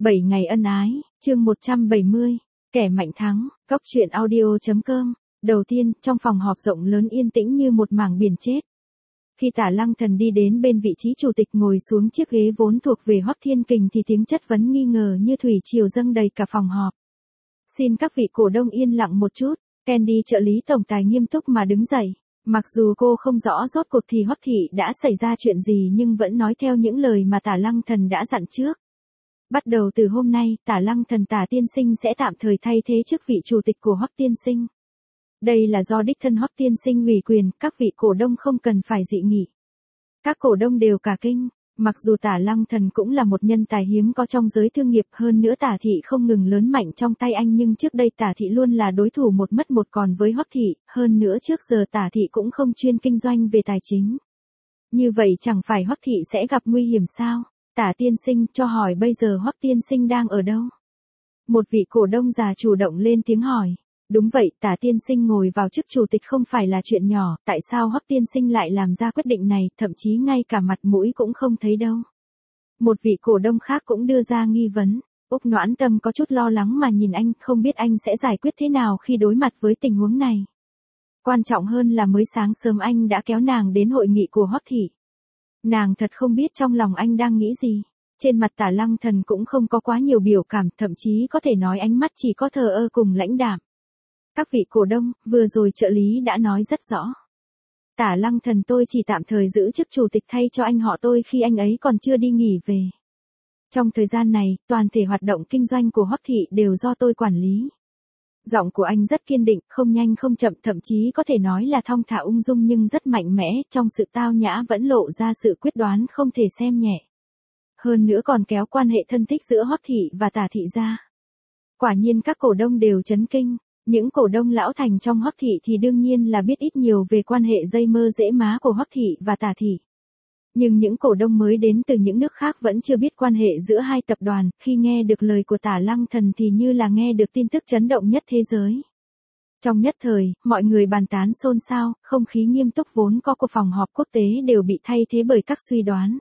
7 ngày ân ái, chương 170, kẻ mạnh thắng, Cóc truyện audio.com. Đầu tiên, trong phòng họp rộng lớn yên tĩnh như một mảng biển chết. Khi Tả Lăng Thần đi đến bên vị trí chủ tịch ngồi xuống chiếc ghế vốn thuộc về Hoắc Thiên Kình thì tiếng chất vấn nghi ngờ như thủy triều dâng đầy cả phòng họp. Xin các vị cổ đông yên lặng một chút, Candy trợ lý tổng tài nghiêm túc mà đứng dậy. Mặc dù cô không rõ rốt cuộc thì Hoắc thị đã xảy ra chuyện gì nhưng vẫn nói theo những lời mà Tả Lăng Thần đã dặn trước. Bắt đầu từ hôm nay, Tả Lăng Thần Tả tiên sinh sẽ tạm thời thay thế chức vị chủ tịch của Hoắc tiên sinh. Đây là do đích thân Hoắc tiên sinh ủy quyền, các vị cổ đông không cần phải dị nghị. Các cổ đông đều cả kinh, mặc dù Tả Lăng Thần cũng là một nhân tài hiếm có trong giới thương nghiệp, hơn nữa Tả thị không ngừng lớn mạnh trong tay anh, nhưng trước đây Tả thị luôn là đối thủ một mất một còn với Hoắc thị, hơn nữa trước giờ Tả thị cũng không chuyên kinh doanh về tài chính. Như vậy chẳng phải Hoắc thị sẽ gặp nguy hiểm sao? Tả tiên sinh, cho hỏi bây giờ Hoắc tiên sinh đang ở đâu? Một vị cổ đông già chủ động lên tiếng hỏi. Đúng vậy, Tả tiên sinh ngồi vào chức chủ tịch không phải là chuyện nhỏ, tại sao Hoắc tiên sinh lại làm ra quyết định này, thậm chí ngay cả mặt mũi cũng không thấy đâu. Một vị cổ đông khác cũng đưa ra nghi vấn. Úc Noãn Tâm có chút lo lắng mà nhìn anh, không biết anh sẽ giải quyết thế nào khi đối mặt với tình huống này. Quan trọng hơn là mới sáng sớm anh đã kéo nàng đến hội nghị của Hoắc thị. Nàng thật không biết trong lòng anh đang nghĩ gì. Trên mặt Tả Lăng Thần cũng không có quá nhiều biểu cảm, thậm chí có thể nói ánh mắt chỉ có thờ ơ cùng lãnh đạm. Các vị cổ đông, vừa rồi trợ lý đã nói rất rõ. Tả Lăng Thần, tôi chỉ tạm thời giữ chức chủ tịch thay cho anh họ tôi khi anh ấy còn chưa đi nghỉ về. Trong thời gian này, toàn thể hoạt động kinh doanh của Hoắc thị đều do tôi quản lý. Giọng của anh rất kiên định, không nhanh không chậm, thậm chí có thể nói là thong thả ung dung nhưng rất mạnh mẽ, trong sự tao nhã vẫn lộ ra sự quyết đoán không thể xem nhẹ. Hơn nữa còn kéo quan hệ thân thích giữa Hoắc thị và Tả thị ra. Quả nhiên các cổ đông đều chấn kinh. Những cổ đông lão thành trong Hoắc thị thì đương nhiên là biết ít nhiều về quan hệ dây mơ rễ má của Hoắc thị và Tả thị. Nhưng những cổ đông mới đến từ những nước khác vẫn chưa biết quan hệ giữa hai tập đoàn, khi nghe được lời của Tả Lăng Thần thì như là nghe được tin tức chấn động nhất thế giới. Trong nhất thời, mọi người bàn tán xôn xao, không khí nghiêm túc vốn có của phòng họp quốc tế đều bị thay thế bởi các suy đoán.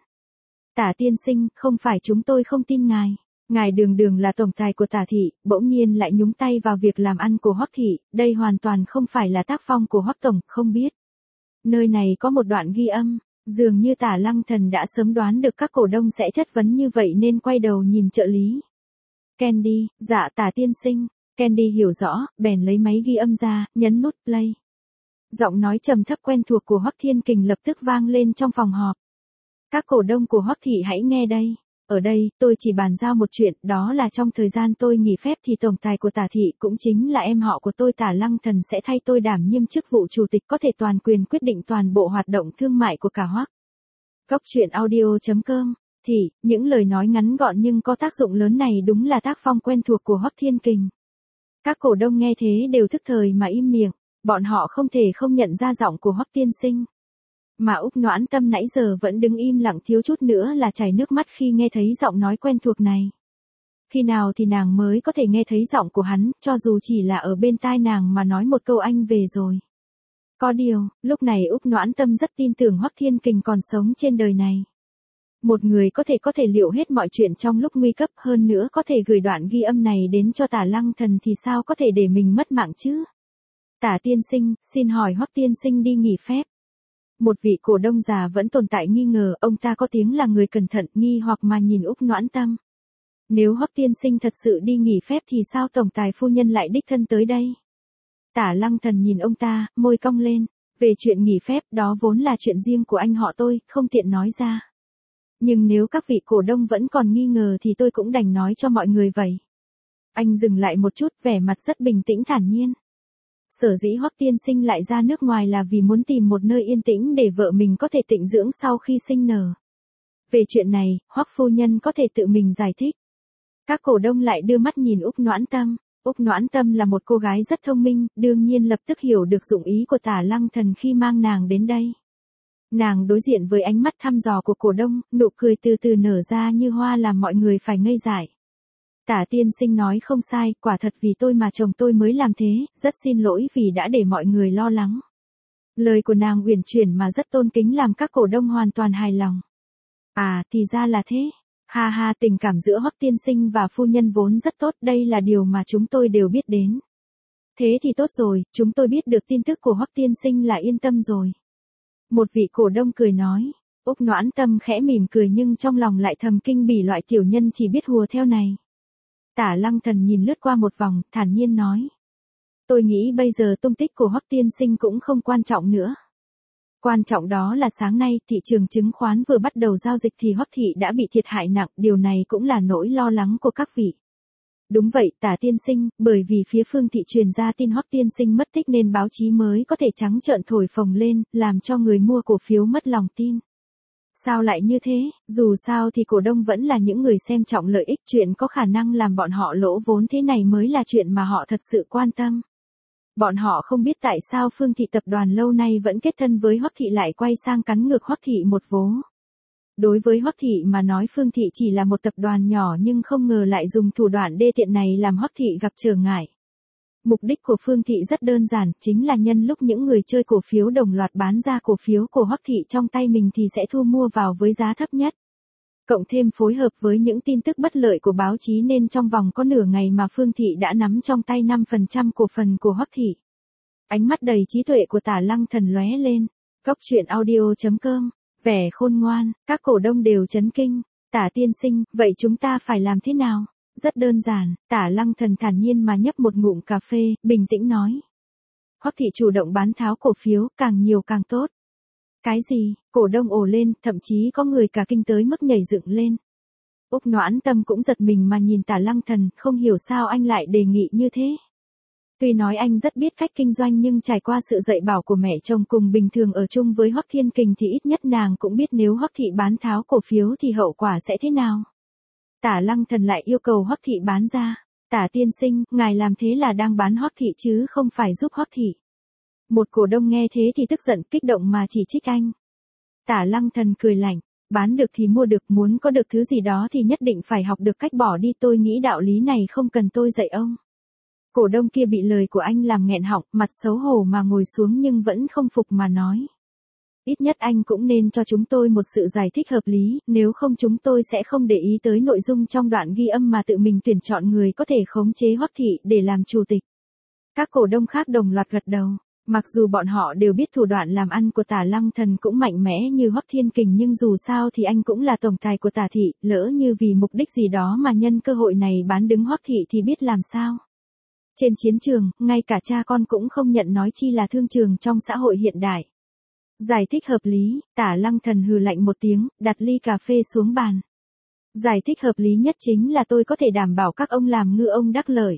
Tả tiên sinh, không phải chúng tôi không tin ngài. Ngài đường đường là tổng tài của Tả thị, bỗng nhiên lại nhúng tay vào việc làm ăn của Hoắc thị, đây hoàn toàn không phải là tác phong của Hoắc tổng, không biết. Nơi này có một đoạn ghi âm, dường như Tả Lăng Thần đã sớm đoán được các cổ đông sẽ chất vấn như vậy nên quay đầu nhìn trợ lý. Candy, dạ Tả tiên sinh, Candy hiểu rõ, bèn lấy máy ghi âm ra, nhấn nút play. Giọng nói trầm thấp quen thuộc của Hoắc Thiên Kình lập tức vang lên trong phòng họp. Các cổ đông của Hoắc thị hãy nghe đây. Ở đây, tôi chỉ bàn giao một chuyện, đó là trong thời gian tôi nghỉ phép thì tổng tài của Tả thị cũng chính là em họ của tôi Tả Lăng Thần sẽ thay tôi đảm nhiệm chức vụ chủ tịch, có thể toàn quyền quyết định toàn bộ hoạt động thương mại của cả Hoắc. Cóc truyện audio.com. Thì, những lời nói ngắn gọn nhưng có tác dụng lớn này đúng là tác phong quen thuộc của Hoắc Thiên Kình. Các cổ đông nghe thế đều thức thời mà im miệng, bọn họ không thể không nhận ra giọng của Hoắc tiên sinh. Mà Úc Noãn Tâm nãy giờ vẫn đứng im lặng thiếu chút nữa là chảy nước mắt khi nghe thấy giọng nói quen thuộc này. Khi nào thì nàng mới có thể nghe thấy giọng của hắn, cho dù chỉ là ở bên tai nàng mà nói một câu anh về rồi. Có điều, lúc này Úc Noãn Tâm rất tin tưởng Hoắc Thiên Kình còn sống trên đời này. Một người có thể liệu hết mọi chuyện trong lúc nguy cấp, hơn nữa có thể gửi đoạn ghi âm này đến cho Tả Lăng Thần thì sao có thể để mình mất mạng chứ? Tả tiên sinh, xin hỏi Hoắc tiên sinh đi nghỉ phép. Một vị cổ đông già vẫn tồn tại nghi ngờ, ông ta có tiếng là người cẩn thận, nghi hoặc mà nhìn Úc Noãn Tâm. Nếu Hoắc tiên sinh thật sự đi nghỉ phép thì sao tổng tài phu nhân lại đích thân tới đây? Tả Lăng Thần nhìn ông ta, môi cong lên. Về chuyện nghỉ phép, đó vốn là chuyện riêng của anh họ tôi, không tiện nói ra. Nhưng nếu các vị cổ đông vẫn còn nghi ngờ thì tôi cũng đành nói cho mọi người vậy. Anh dừng lại một chút, vẻ mặt rất bình tĩnh thản nhiên. Sở dĩ Hoắc tiên sinh lại ra nước ngoài là vì muốn tìm một nơi yên tĩnh để vợ mình có thể tịnh dưỡng sau khi sinh nở. Về chuyện này, Hoắc phu nhân có thể tự mình giải thích. Các cổ đông lại đưa mắt nhìn Úc Noãn Tâm. Úc Noãn Tâm là một cô gái rất thông minh, đương nhiên lập tức hiểu được dụng ý của Tả Lăng Thần khi mang nàng đến đây. Nàng đối diện với ánh mắt thăm dò của cổ đông, nụ cười từ từ nở ra như hoa làm mọi người phải ngây dại. Tả tiên sinh nói không sai, quả thật vì tôi mà chồng tôi mới làm thế, rất xin lỗi vì đã để mọi người lo lắng. Lời của nàng uyển chuyển mà rất tôn kính làm các cổ đông hoàn toàn hài lòng. À, thì ra là thế. Ha ha, tình cảm giữa Hoắc tiên sinh và phu nhân vốn rất tốt, đây là điều mà chúng tôi đều biết đến. Thế thì tốt rồi, chúng tôi biết được tin tức của Hoắc tiên sinh là yên tâm rồi. Một vị cổ đông cười nói. Úc Noãn Tâm khẽ mỉm cười nhưng trong lòng lại thầm kinh bỉ loại tiểu nhân chỉ biết hùa theo này. Tả Lăng Thần nhìn lướt qua một vòng, thản nhiên nói. Tôi nghĩ bây giờ tung tích của Hoắc tiên sinh cũng không quan trọng nữa. Quan trọng đó là sáng nay thị trường chứng khoán vừa bắt đầu giao dịch thì Hoắc thị đã bị thiệt hại nặng, điều này cũng là nỗi lo lắng của các vị. Đúng vậy, Tả tiên sinh, bởi vì phía Phương thị truyền ra tin Hoắc tiên sinh mất tích nên báo chí mới có thể trắng trợn thổi phồng lên, làm cho người mua cổ phiếu mất lòng tin. Sao lại như thế, dù sao thì cổ đông vẫn là những người xem trọng lợi ích, chuyện có khả năng làm bọn họ lỗ vốn thế này mới là chuyện mà họ thật sự quan tâm. Bọn họ không biết tại sao Phương thị tập đoàn lâu nay vẫn kết thân với Hoắc thị lại quay sang cắn ngược Hoắc thị một vố. Đối với Hoắc thị mà nói Phương thị chỉ là một tập đoàn nhỏ nhưng không ngờ lại dùng thủ đoạn đê tiện này làm Hoắc thị gặp trở ngại. Mục đích của Phương thị rất đơn giản, chính là nhân lúc những người chơi cổ phiếu đồng loạt bán ra cổ phiếu của Hoắc thị trong tay mình thì sẽ thu mua vào với giá thấp nhất. Cộng thêm phối hợp với những tin tức bất lợi của báo chí nên trong vòng có nửa ngày mà Phương thị đã nắm trong tay 5% cổ phần của Hoắc thị. Ánh mắt đầy trí tuệ của Tả Lăng Thần lóe lên. Cốc truyện audio.com, vẻ khôn ngoan, các cổ đông đều chấn kinh. Tả tiên sinh, vậy chúng ta phải làm thế nào? Rất đơn giản, Tả Lăng Thần thản nhiên mà nhấp một ngụm cà phê, bình tĩnh nói. Hoắc thị chủ động bán tháo cổ phiếu, càng nhiều càng tốt. Cái gì? Cổ đông ồ lên, thậm chí có người cả kinh tới mức nhảy dựng lên. Úc Noãn Tâm cũng giật mình mà nhìn Tả Lăng Thần, không hiểu sao anh lại đề nghị như thế. Tuy nói anh rất biết cách kinh doanh nhưng trải qua sự dạy bảo của mẹ chồng cùng bình thường ở chung với Hoắc Thiên Kình thì ít nhất nàng cũng biết nếu Hoắc thị bán tháo cổ phiếu thì hậu quả sẽ thế nào. Tả Lăng Thần lại yêu cầu Hoắc thị bán ra. Tả tiên sinh, ngài làm thế là đang bán Hoắc thị chứ không phải giúp Hoắc thị. Một cổ đông nghe thế thì tức giận kích động mà chỉ trích anh. Tả Lăng Thần cười lạnh, bán được thì mua được, muốn có được thứ gì đó thì nhất định phải học được cách bỏ đi, tôi nghĩ đạo lý này không cần tôi dạy ông. Cổ đông kia bị lời của anh làm nghẹn họng, mặt xấu hổ mà ngồi xuống nhưng vẫn không phục mà nói. Ít nhất anh cũng nên cho chúng tôi một sự giải thích hợp lý, nếu không chúng tôi sẽ không để ý tới nội dung trong đoạn ghi âm mà tự mình tuyển chọn người có thể khống chế Hoắc thị để làm chủ tịch. Các cổ đông khác đồng loạt gật đầu. Mặc dù bọn họ đều biết thủ đoạn làm ăn của Tả Lăng Thần cũng mạnh mẽ như Hoắc Thiên Kình nhưng dù sao thì anh cũng là tổng tài của Tả thị, lỡ như vì mục đích gì đó mà nhân cơ hội này bán đứng Hoắc thị thì biết làm sao. Trên chiến trường, ngay cả cha con cũng không nhận nói chi là thương trường trong xã hội hiện đại. Giải thích hợp lý, Tả Lăng Thần hừ lạnh một tiếng, đặt ly cà phê xuống bàn. Giải thích hợp lý nhất chính là tôi có thể đảm bảo các ông làm ngư ông đắc lợi.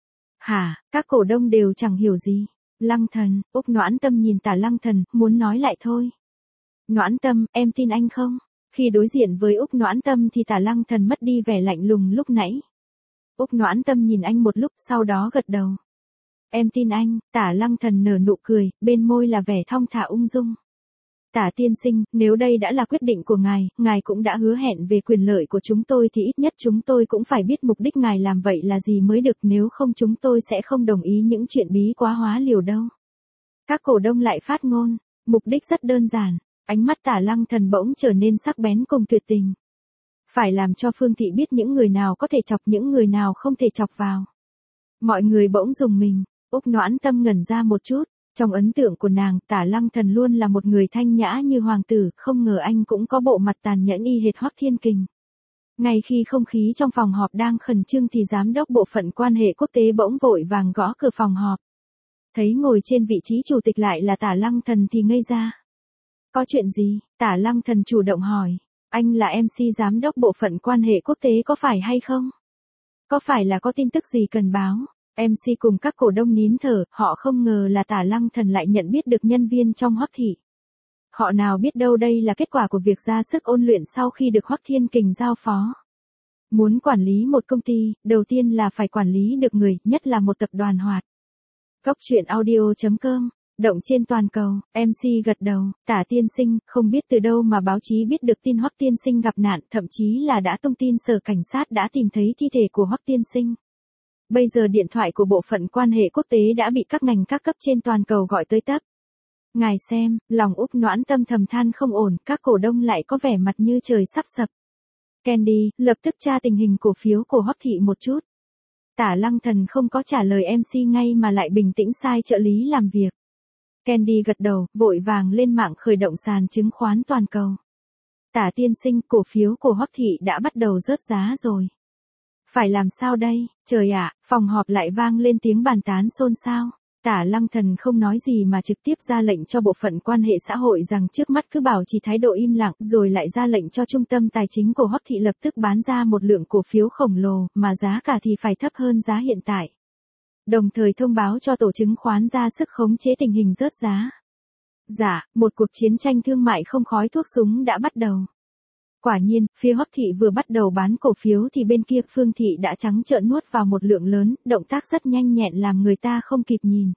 Hả, các cổ đông đều chẳng hiểu gì. Lăng Thần, Úc Noãn Tâm nhìn Tả Lăng Thần, muốn nói lại thôi. Noãn Tâm, em tin anh không? Khi đối diện với Úc Noãn Tâm thì Tả Lăng Thần mất đi vẻ lạnh lùng lúc nãy. Úc Noãn Tâm nhìn anh một lúc sau đó gật đầu. Em tin anh, Tả Lăng Thần nở nụ cười, bên môi là vẻ thong thả ung dung. Tả tiên sinh, nếu đây đã là quyết định của ngài cũng đã hứa hẹn về quyền lợi của chúng tôi thì ít nhất chúng tôi cũng phải biết mục đích ngài làm vậy là gì mới được, nếu không chúng tôi sẽ không đồng ý những chuyện bí quá hóa liều đâu. Các cổ đông lại phát ngôn, mục đích rất đơn giản, ánh mắt Tả Lăng Thần bỗng trở nên sắc bén cùng tuyệt tình. Phải làm cho Phương thị biết những người nào có thể chọc những người nào không thể chọc vào. Mọi người bỗng rùng mình, Úc Noãn Tâm ngẩn ra một chút. Trong ấn tượng của nàng, Tả Lăng Thần luôn là một người thanh nhã như hoàng tử, không ngờ anh cũng có bộ mặt tàn nhẫn y hệt Hoắc Thiên Kình. Ngay khi không khí trong phòng họp đang khẩn trương thì giám đốc bộ phận quan hệ quốc tế bỗng vội vàng gõ cửa phòng họp. Thấy ngồi trên vị trí chủ tịch lại là Tả Lăng Thần thì ngây ra. Có chuyện gì? Tả Lăng Thần chủ động hỏi. Anh là MC giám đốc bộ phận quan hệ quốc tế có phải hay không? Có phải là có tin tức gì cần báo? MC cùng các cổ đông nín thở, họ không ngờ là Tả Lăng Thần lại nhận biết được nhân viên trong Hoắc thị. Họ nào biết đâu đây là kết quả của việc ra sức ôn luyện sau khi được Hoắc Thiên Kình giao phó. Muốn quản lý một công ty, đầu tiên là phải quản lý được người, nhất là một tập đoàn hoạt. Cốc truyện audio.com, động trên toàn cầu, MC gật đầu, Tả tiên sinh, không biết từ đâu mà báo chí biết được tin Hoắc tiên sinh gặp nạn, thậm chí là đã tung tin sở cảnh sát đã tìm thấy thi thể của Hoắc tiên sinh. Bây giờ điện thoại của bộ phận quan hệ quốc tế đã bị các ngành các cấp trên toàn cầu gọi tới tấp. Ngài xem, lòng Úc Noãn Tâm thầm than không ổn, các cổ đông lại có vẻ mặt như trời sắp sập. Candy, lập tức tra tình hình cổ phiếu của Hoắc Thị một chút. Tả Lăng Thần không có trả lời MC ngay mà lại bình tĩnh sai trợ lý làm việc. Candy gật đầu, vội vàng lên mạng khởi động sàn chứng khoán toàn cầu. Tả tiên sinh, cổ phiếu của Hoắc Thị đã bắt đầu rớt giá rồi. Phải làm sao đây? Trời ạ, phòng họp lại vang lên tiếng bàn tán xôn xao. Tả Lăng Thần không nói gì mà trực tiếp ra lệnh cho bộ phận quan hệ xã hội rằng trước mắt cứ bảo trì thái độ im lặng, rồi lại ra lệnh cho trung tâm tài chính của Hoắc Thị lập tức bán ra một lượng cổ phiếu khổng lồ, mà giá cả thì phải thấp hơn giá hiện tại. Đồng thời thông báo cho tổ chứng khoán ra sức khống chế tình hình rớt giá. Dạ, một cuộc chiến tranh thương mại không khói thuốc súng đã bắt đầu. Quả nhiên, phía Hoắc Thị vừa bắt đầu bán cổ phiếu thì bên kia Phương Thị đã trắng trợn nuốt vào một lượng lớn, động tác rất nhanh nhẹn làm người ta không kịp nhìn.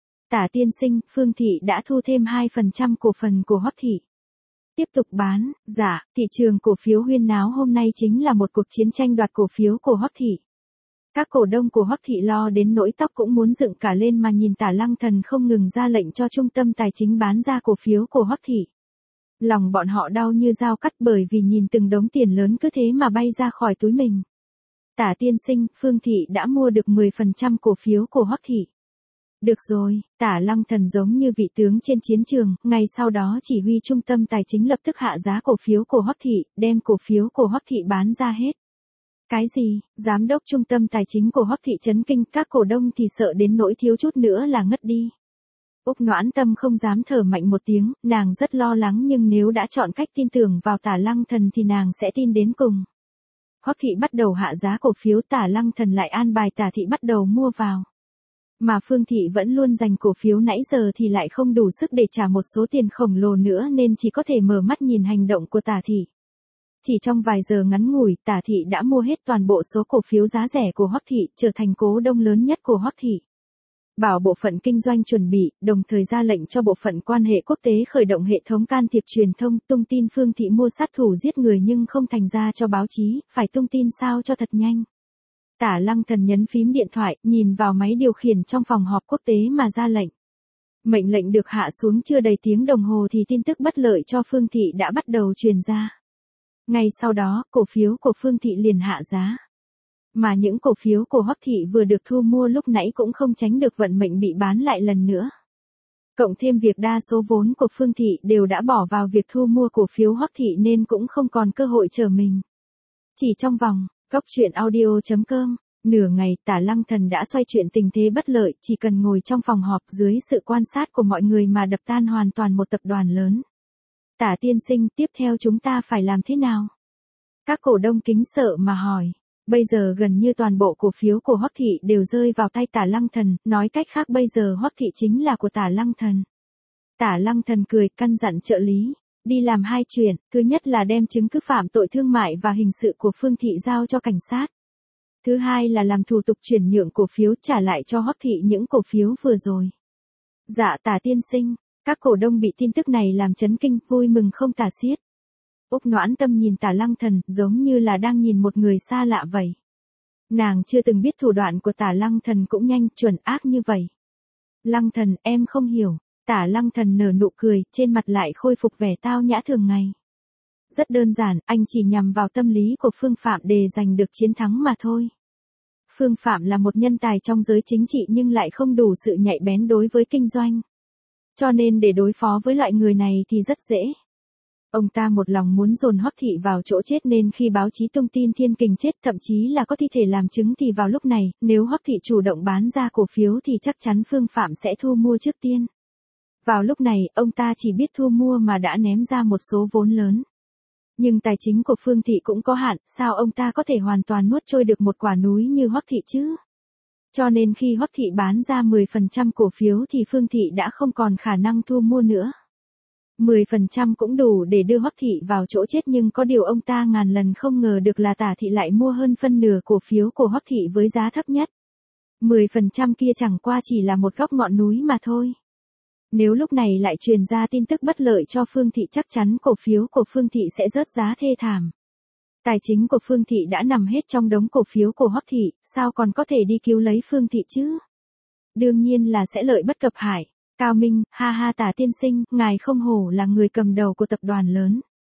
Tả tiên sinh, Phương Thị đã thu thêm 2% cổ phần của Hoắc Thị. Tiếp tục bán, dạ, thị trường cổ phiếu huyên náo hôm nay chính là một cuộc chiến tranh đoạt cổ phiếu của Hoắc Thị. Các cổ đông của Hoắc Thị lo đến nỗi tóc cũng muốn dựng cả lên mà nhìn Tả Lăng Thần không ngừng ra lệnh cho trung tâm tài chính bán ra cổ phiếu của Hoắc Thị. Lòng bọn họ đau như dao cắt bởi vì nhìn từng đống tiền lớn cứ thế mà bay ra khỏi túi mình. Tả tiên sinh, Phương Thị đã mua được 10% cổ phiếu của Hoắc Thị. Được rồi, Tả Lăng Thần giống như vị tướng trên chiến trường, ngay sau đó chỉ huy trung tâm tài chính lập tức hạ giá cổ phiếu của Hoắc Thị, đem cổ phiếu của Hoắc Thị bán ra hết. Cái gì? Giám đốc trung tâm tài chính của Hoắc Thị chấn kinh, các cổ đông thì sợ đến nỗi thiếu chút nữa là ngất đi. Úc Noãn Tâm không dám thở mạnh một tiếng, nàng rất lo lắng nhưng nếu đã chọn cách tin tưởng vào Tả Lăng Thần thì nàng sẽ tin đến cùng. Hoắc Thị bắt đầu hạ giá cổ phiếu, Tả Lăng Thần lại an bài Tả Thị bắt đầu mua vào. Mà Phương Thị vẫn luôn dành cổ phiếu nãy giờ thì lại không đủ sức để trả một số tiền khổng lồ nữa nên chỉ có thể mở mắt nhìn hành động của Tả Thị. Chỉ trong vài giờ ngắn ngủi, Tả Thị đã mua hết toàn bộ số cổ phiếu giá rẻ của Hoắc Thị, trở thành cố đông lớn nhất của Hoắc Thị. Bảo bộ phận kinh doanh chuẩn bị, đồng thời ra lệnh cho bộ phận quan hệ quốc tế khởi động hệ thống can thiệp truyền thông, tung tin Phương Thị mua sát thủ giết người nhưng không thành ra cho báo chí, phải tung tin sao cho thật nhanh. Tả Lăng Thần nhấn phím điện thoại, nhìn vào máy điều khiển trong phòng họp quốc tế mà ra lệnh. Mệnh lệnh được hạ xuống chưa đầy tiếng đồng hồ thì tin tức bất lợi cho Phương Thị đã bắt đầu truyền ra. Ngay sau đó, cổ phiếu của Phương Thị liền hạ giá. Mà những cổ phiếu của Hoắc Thị vừa được thu mua lúc nãy cũng không tránh được vận mệnh bị bán lại lần nữa. Cộng thêm việc đa số vốn của Phương Thị đều đã bỏ vào việc thu mua cổ phiếu Hoắc Thị nên cũng không còn cơ hội trở mình. Chỉ trong vòng, goctruyện.audio.com, nửa ngày Tả Lăng Thần đã xoay chuyển tình thế bất lợi, chỉ cần ngồi trong phòng họp dưới sự quan sát của mọi người mà đập tan hoàn toàn một tập đoàn lớn. Tả tiên sinh, tiếp theo chúng ta phải làm thế nào? Các cổ đông kính sợ mà hỏi. Bây giờ gần như toàn bộ cổ phiếu của Hoắc Thị đều rơi vào tay Tả Lăng Thần, nói cách khác bây giờ Hoắc Thị chính là của Tả Lăng Thần. Tả Lăng Thần cười, căn dặn trợ lý, đi làm hai chuyện, thứ nhất là đem chứng cứ phạm tội thương mại và hình sự của Phương Thị giao cho cảnh sát. Thứ hai là làm thủ tục chuyển nhượng cổ phiếu trả lại cho Hoắc Thị những cổ phiếu vừa rồi. Dạ Tả tiên sinh, các cổ đông bị tin tức này làm chấn kinh, vui mừng không tả xiết. Úc Noãn Tâm nhìn Tả Lăng Thần giống như là đang nhìn một người xa lạ vậy. Nàng chưa từng biết thủ đoạn của Tả Lăng Thần cũng nhanh, chuẩn ác như vậy. Lăng Thần, em không hiểu. Tả Lăng Thần nở nụ cười, trên mặt lại khôi phục vẻ tao nhã thường ngày. Rất đơn giản, anh chỉ nhằm vào tâm lý của Phương Phạm để giành được chiến thắng mà thôi. Phương Phạm là một nhân tài trong giới chính trị nhưng lại không đủ sự nhạy bén đối với kinh doanh. Cho nên để đối phó với loại người này thì rất dễ. Ông ta một lòng muốn dồn Hoắc Thị vào chỗ chết nên khi báo chí tung tin Thiên Kình chết thậm chí là có thi thể làm chứng thì vào lúc này, nếu Hoắc Thị chủ động bán ra cổ phiếu thì chắc chắn Phương Phạm sẽ thu mua trước tiên. Vào lúc này, ông ta chỉ biết thu mua mà đã ném ra một số vốn lớn. Nhưng tài chính của Phương Thị cũng có hạn, sao ông ta có thể hoàn toàn nuốt trôi được một quả núi như Hoắc Thị chứ? Cho nên khi Hoắc Thị bán ra 10% cổ phiếu thì Phương Thị đã không còn khả năng thu mua nữa. 10% cũng đủ để đưa Hoắc Thị vào chỗ chết nhưng có điều ông ta ngàn lần không ngờ được là Tả Thị lại mua hơn phân nửa cổ phiếu của Hoắc Thị với giá thấp nhất. 10% kia chẳng qua chỉ là một góc ngọn núi mà thôi. Nếu lúc này lại truyền ra tin tức bất lợi cho Phương Thị chắc chắn cổ phiếu của Phương Thị sẽ rớt giá thê thảm. Tài chính của Phương Thị đã nằm hết trong đống cổ phiếu của Hoắc Thị, sao còn có thể đi cứu lấy Phương Thị chứ? Đương nhiên là sẽ lợi bất cập hại. Cao Minh, ha ha Tả tiên sinh, ngài không hổ là người cầm đầu của tập đoàn lớn.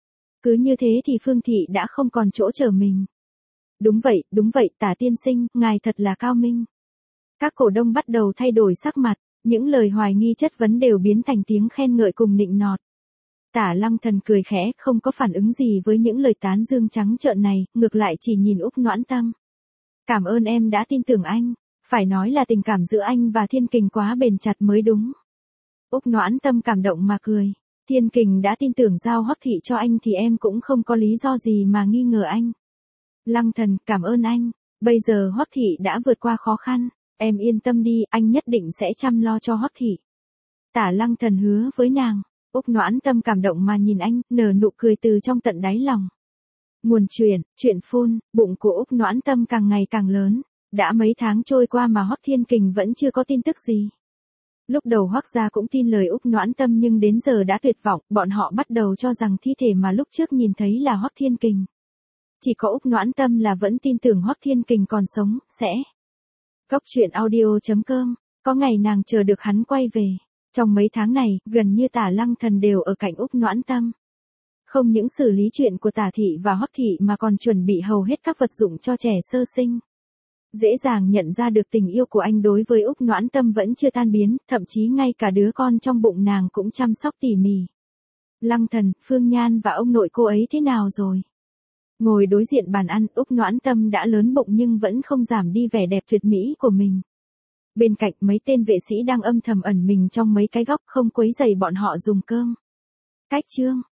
Cứ như thế thì Phương Thị đã không còn chỗ chở mình. Đúng vậy, Tả tiên sinh, ngài thật là cao minh. Các cổ đông bắt đầu thay đổi sắc mặt, những lời hoài nghi chất vấn đều biến thành tiếng khen ngợi cùng nịnh nọt. Tả Lăng Thần cười khẽ, không có phản ứng gì với những lời tán dương trắng trợn này, ngược lại chỉ nhìn Úc Noãn Tâm. Cảm ơn em đã tin tưởng anh, phải nói là tình cảm giữa anh và Thiên Kình quá bền chặt mới đúng. Úc Noãn Tâm cảm động mà cười. Thiên Kình đã tin tưởng giao Hoắc Thị cho anh thì em cũng không có lý do gì mà nghi ngờ anh. Lăng Thần, cảm ơn anh. Bây giờ Hoắc Thị đã vượt qua khó khăn. Em yên tâm đi, anh nhất định sẽ chăm lo cho Hoắc Thị. Tả Lăng Thần hứa với nàng. Úc Noãn Tâm cảm động mà nhìn anh, nở nụ cười từ trong tận đáy lòng. Nguồn chuyện phun, bụng của Úc Noãn Tâm càng ngày càng lớn. Đã mấy tháng trôi qua mà Hoắc Thiên Kình vẫn chưa có tin tức gì. Lúc đầu Hoắc gia cũng tin lời Úc Noãn Tâm nhưng đến giờ đã tuyệt vọng, bọn họ bắt đầu cho rằng thi thể mà lúc trước nhìn thấy là Hoắc Thiên Kình. Chỉ có Úc Noãn Tâm là vẫn tin tưởng Hoắc Thiên Kình còn sống, sẽ. Cốc truyện audio.com, có ngày nàng chờ được hắn quay về. Trong mấy tháng này, gần như Tả Lăng Thần đều ở cạnh Úc Noãn Tâm. Không những xử lý chuyện của Tả Thị và Hoắc Thị mà còn chuẩn bị hầu hết các vật dụng cho trẻ sơ sinh. Dễ dàng nhận ra được tình yêu của anh đối với Úc Noãn Tâm vẫn chưa tan biến, thậm chí ngay cả đứa con trong bụng nàng cũng chăm sóc tỉ mỉ. Lăng Thần, Phương Nhan và ông nội cô ấy thế nào rồi? Ngồi đối diện bàn ăn, Úc Noãn Tâm đã lớn bụng nhưng vẫn không giảm đi vẻ đẹp tuyệt mỹ của mình. Bên cạnh mấy tên vệ sĩ đang âm thầm ẩn mình trong mấy cái góc không quấy rầy bọn họ dùng cơm. Cách chương